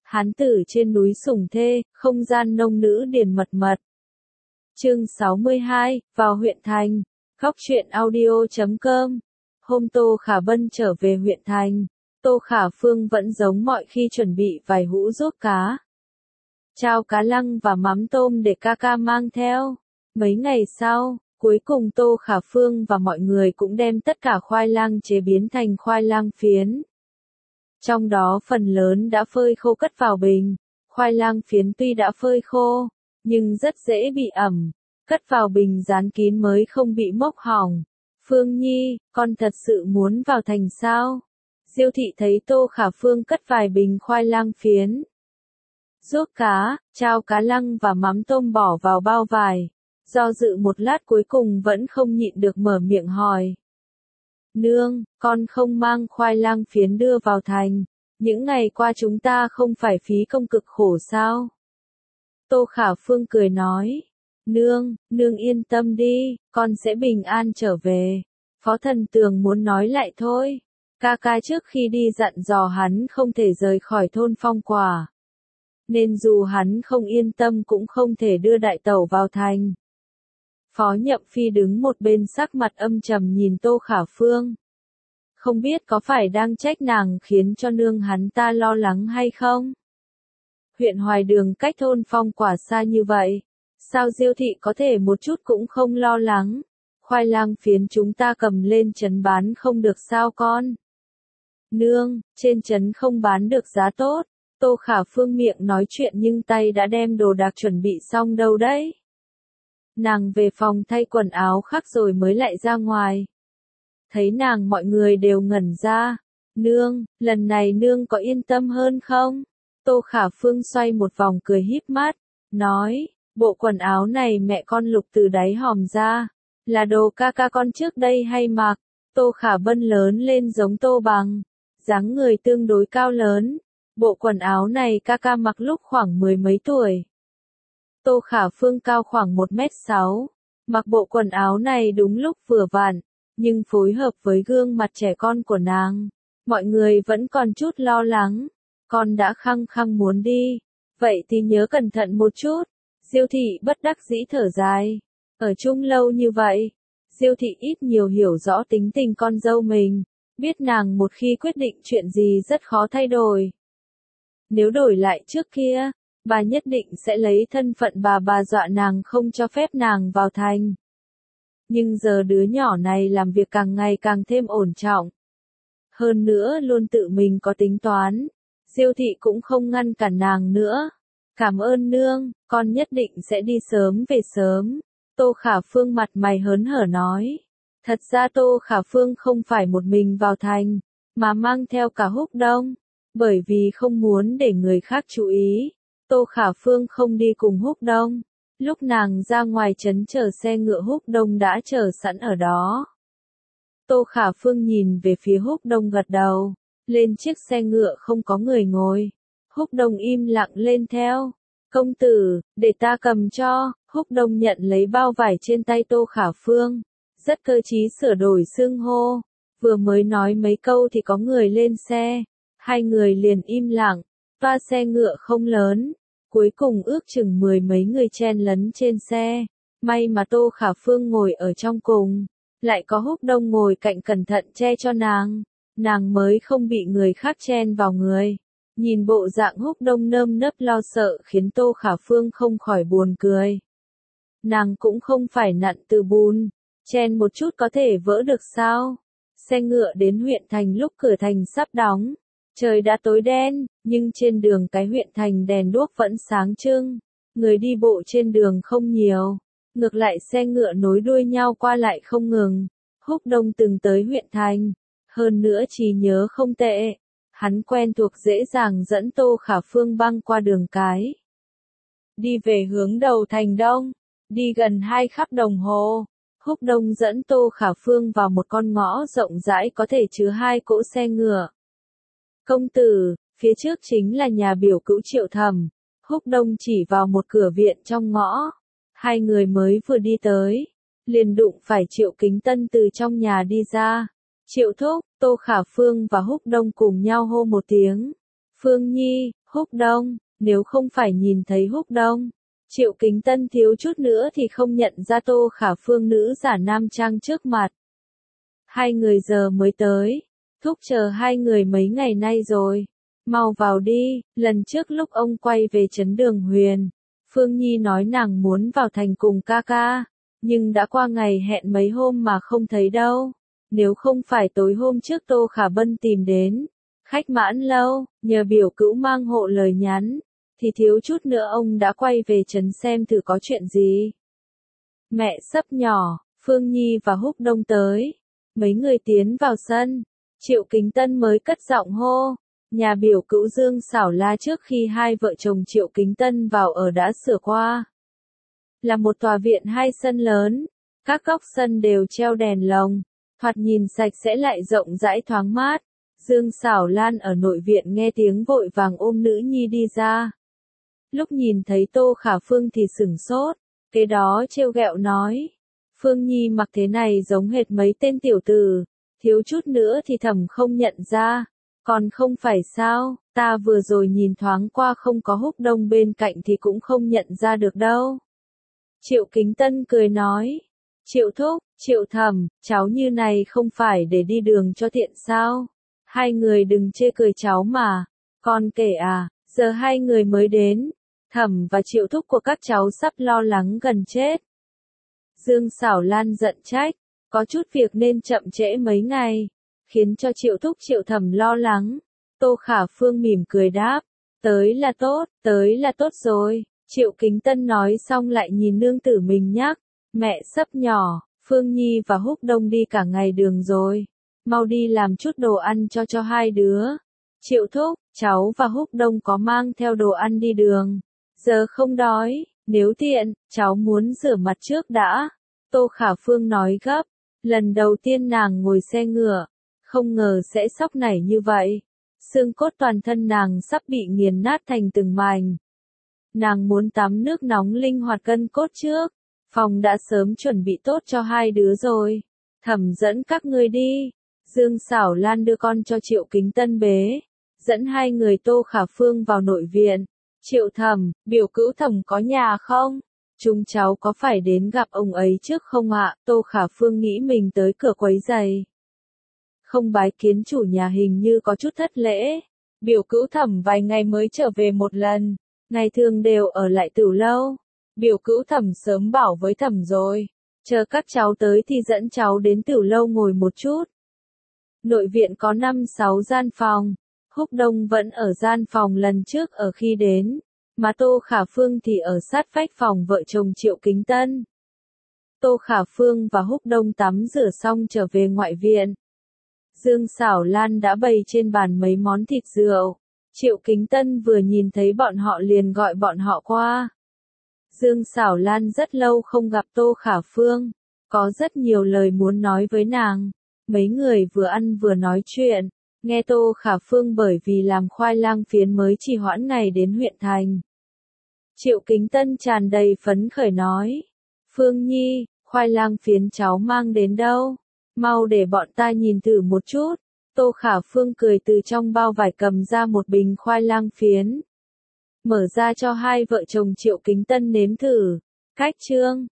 Hán tử trên núi sủng thê, không gian nông nữ điền mật mật. Chương 62, vào huyện thành. Góc truyện audio.com. Hôm Tô Khả Vân trở về huyện thành, Tô Khả Phương vẫn giống mọi khi chuẩn bị vài hũ ruốc cá, chao cá lăng và mắm tôm để ca ca mang theo. Mấy ngày sau, cuối cùng Tô Khả Phương và mọi người cũng đem tất cả khoai lang chế biến thành khoai lang phiến. Trong đó phần lớn đã phơi khô cất vào bình. Khoai lang phiến tuy đã phơi khô, nhưng rất dễ bị ẩm. Cất vào bình dán kín mới không bị mốc hỏng. Phương Nhi, con thật sự muốn vào thành sao? Diêu thị thấy Tô Khả Phương cất vài bình khoai lang phiến, ruốc cá, chao cá lăng và mắm tôm bỏ vào bao vải. Do dự một lát cuối cùng vẫn không nhịn được mở miệng hỏi. Nương, con không mang khoai lang phiến đưa vào thành. Những ngày qua chúng ta không phải phí công cực khổ sao? Tô Khả Phương cười nói. Nương yên tâm đi, con sẽ bình an trở về. Phó Thần Tường muốn nói lại thôi. Ca ca trước khi đi dặn dò hắn không thể rời khỏi thôn Phong Quả. Nên dù hắn không yên tâm cũng không thể đưa đại tẩu vào thành. Phó Nhậm Phi đứng một bên sắc mặt âm trầm nhìn Tô Khả Phương. Không biết có phải đang trách nàng khiến cho nương hắn ta lo lắng hay không? Huyện Hoài Đường cách thôn Phong Quả xa như vậy, sao Diêu thị có thể một chút cũng không lo lắng? Khoai lang phiến chúng ta cầm lên trấn bán không được sao con? Nương, trên trấn không bán được giá tốt. Tô Khả Phương miệng nói chuyện nhưng tay đã đem đồ đạc chuẩn bị xong đâu đấy. Nàng về phòng thay quần áo khác rồi mới lại ra ngoài. Thấy nàng mọi người đều ngẩn ra. Nương, lần này nương có yên tâm hơn không? Tô Khả Phương xoay một vòng cười híp mắt, nói, bộ quần áo này mẹ con lục từ đáy hòm ra, là đồ ca ca con trước đây hay mặc. Tô Khả Vân lớn lên giống Tô Bằng, dáng người tương đối cao lớn. Bộ quần áo này ca ca mặc lúc khoảng 10 mấy tuổi. Tô Khả Phương cao khoảng 1m6, mặc bộ quần áo này đúng lúc vừa vặn, nhưng phối hợp với gương mặt trẻ con của nàng, mọi người vẫn còn chút lo lắng. Con đã khăng khăng muốn đi, vậy thì nhớ cẩn thận một chút. Diêu thị bất đắc dĩ thở dài, ở chung lâu như vậy, Diêu thị ít nhiều hiểu rõ tính tình con dâu mình, biết nàng một khi quyết định chuyện gì rất khó thay đổi. Nếu đổi lại trước kia, bà nhất định sẽ lấy thân phận bà dọa nàng không cho phép nàng vào thành. Nhưng giờ đứa nhỏ này làm việc càng ngày càng thêm ổn trọng. Hơn nữa luôn tự mình có tính toán. Diêu thị cũng không ngăn cản nàng nữa. Cảm ơn nương, con nhất định sẽ đi sớm về sớm. Tô Khả Phương mặt mày hớn hở nói. Thật ra Tô Khả Phương không phải một mình vào thành, mà mang theo cả Húc Đông. Bởi vì không muốn để người khác chú ý, Tô Khả Phương không đi cùng Húc Đông. Lúc nàng ra ngoài trấn chờ xe ngựa Húc Đông đã chờ sẵn ở đó. Tô Khả Phương nhìn về phía Húc Đông gật đầu, lên chiếc xe ngựa không có người ngồi. Húc Đông im lặng lên theo. Công tử, để ta cầm cho. Húc Đông nhận lấy bao vải trên tay Tô Khả Phương, rất cơ trí sửa đổi xưng hô. Vừa mới nói mấy câu thì có người lên xe. Hai người liền im lặng, toa xe ngựa không lớn, cuối cùng ước chừng 10 mấy người chen lấn trên xe. May mà Tô Khả Phương ngồi ở trong cùng, lại có Húc Đông ngồi cạnh cẩn thận che cho nàng mới không bị người khác chen vào người. Nhìn bộ dạng Húc Đông nơm nớp lo sợ khiến Tô Khả Phương không khỏi buồn cười. Nàng cũng không phải nặn từ bùn, chen một chút có thể vỡ được sao? Xe ngựa đến huyện thành lúc cửa thành sắp đóng. Trời đã tối đen, nhưng trên đường cái huyện thành đèn đuốc vẫn sáng trưng. Người đi bộ trên đường không nhiều. Ngược lại xe ngựa nối đuôi nhau qua lại không ngừng. Húc Đông từng tới huyện thành. Hơn nữa trí nhớ không tệ. Hắn quen thuộc dễ dàng dẫn Tô Khả Phương băng qua đường cái. Đi về hướng đầu thành đông. Đi gần 2 khắc đồng hồ. Húc Đông dẫn Tô Khả Phương vào một con ngõ rộng rãi có thể chứa 2 cỗ xe ngựa. Công tử, phía trước chính là nhà biểu cữu Triệu Thẩm. Húc Đông chỉ vào một cửa viện trong ngõ. Hai người mới vừa đi tới, liền đụng phải Triệu Kính Tân từ trong nhà đi ra. Triệu thúc, Tô Khả Phương và Húc Đông cùng nhau hô một tiếng. Phương Nhi, Húc Đông, nếu không phải nhìn thấy Húc Đông, Triệu Kính Tân thiếu chút nữa thì không nhận ra Tô Khả Phương nữ giả nam trang trước mặt. Hai người giờ mới tới, thúc chờ hai người mấy ngày nay rồi. Mau vào đi, lần trước lúc ông quay về trấn Đường Huyền, Phương Nhi nói nàng muốn vào thành cùng ca ca, nhưng đã qua ngày hẹn mấy hôm mà không thấy đâu. Nếu không phải tối hôm trước Tô Khả Bân tìm đến, khách mãn lâu, nhờ biểu cữu mang hộ lời nhắn, thì thiếu chút nữa ông đã quay về trấn xem thử có chuyện gì. Mẹ sấp nhỏ, Phương Nhi và Húc Đông tới, mấy người tiến vào sân, Triệu Kính Tân mới cất giọng hô. Nhà biểu cữu Dương Xảo La trước khi hai vợ chồng Triệu Kính Tân vào ở đã sửa qua. Là một tòa viện hai sân lớn, các góc sân đều treo đèn lồng, thoạt nhìn sạch sẽ lại rộng rãi thoáng mát. Dương Xảo Lan ở nội viện nghe tiếng vội vàng ôm nữ nhi đi ra. Lúc nhìn thấy Tô Khả Phương thì sửng sốt, kế đó trêu ghẹo nói. Phương Nhi mặc thế này giống hệt mấy tên tiểu tử, thiếu chút nữa thì thầm không nhận ra. Còn không phải sao, ta vừa rồi nhìn thoáng qua không có Húc Đông bên cạnh thì cũng không nhận ra được đâu. Triệu Kính Tân cười nói, Triệu thúc, Triệu thẩm, cháu như này không phải để đi đường cho tiện sao? Hai người đừng chê cười cháu mà, con kể à, giờ hai người mới đến, thẩm và Triệu thúc của các cháu sắp lo lắng gần chết. Dương Xảo Lan giận trách, có chút việc nên chậm trễ mấy ngày, khiến cho Triệu thúc Triệu thẩm lo lắng. Tô Khả Phương mỉm cười đáp, tới là tốt rồi. Triệu Kính Tân nói xong lại nhìn nương tử mình nhắc, mẹ sấp nhỏ, Phương Nhi và Húc Đông đi cả ngày đường rồi, mau đi làm chút đồ ăn cho hai đứa. Triệu thúc, cháu và Húc Đông có mang theo đồ ăn đi đường, giờ không đói, nếu tiện, cháu muốn rửa mặt trước đã. Tô Khả Phương nói gấp, lần đầu tiên nàng ngồi xe ngựa, không ngờ sẽ sóc nảy như vậy. Xương cốt toàn thân nàng sắp bị nghiền nát thành từng mảnh. Nàng muốn tắm nước nóng linh hoạt gân cốt trước. Phòng đã sớm chuẩn bị tốt cho hai đứa rồi. Thẩm dẫn các ngươi đi. Dương Xảo Lan đưa con cho Triệu Kính Tân bế, dẫn hai người Tô Khả Phương vào nội viện. Triệu thẩm, biểu cữu thẩm có nhà không? Chúng cháu có phải đến gặp ông ấy trước không ạ? Tô Khả Phương nghĩ mình tới cửa quấy giày. Không bái kiến chủ nhà hình như có chút thất lễ. Biểu cữu thẩm vài ngày mới trở về một lần, ngày thường đều ở lại Tửu Lâu. Biểu cữu thẩm sớm bảo với thẩm rồi, chờ các cháu tới thì dẫn cháu đến Tửu Lâu ngồi một chút. Nội viện có 5-6 gian phòng, Húc Đông vẫn ở gian phòng lần trước ở khi đến, mà Tô Khả Phương thì ở sát vách phòng vợ chồng Triệu Kính Tân. Tô Khả Phương và Húc Đông tắm rửa xong trở về ngoại viện. Dương Xảo Lan đã bày trên bàn mấy món thịt rượu. Triệu Kính Tân vừa nhìn thấy bọn họ liền gọi bọn họ qua. Dương Xảo Lan rất lâu không gặp Tô Khả Phương, có rất nhiều lời muốn nói với nàng. Mấy người vừa ăn vừa nói chuyện, nghe Tô Khả Phương bởi vì làm khoai lang phiến mới trì hoãn ngày đến huyện thành. Triệu Kính Tân tràn đầy phấn khởi nói, Phương Nhi, khoai lang phiến cháu mang đến đâu? Mau để bọn ta nhìn thử một chút. Tô Khả Phương cười từ trong bao vải cầm ra một bình khoai lang phiến. Mở ra cho hai vợ chồng Triệu Kính Tân nếm thử. Cách chương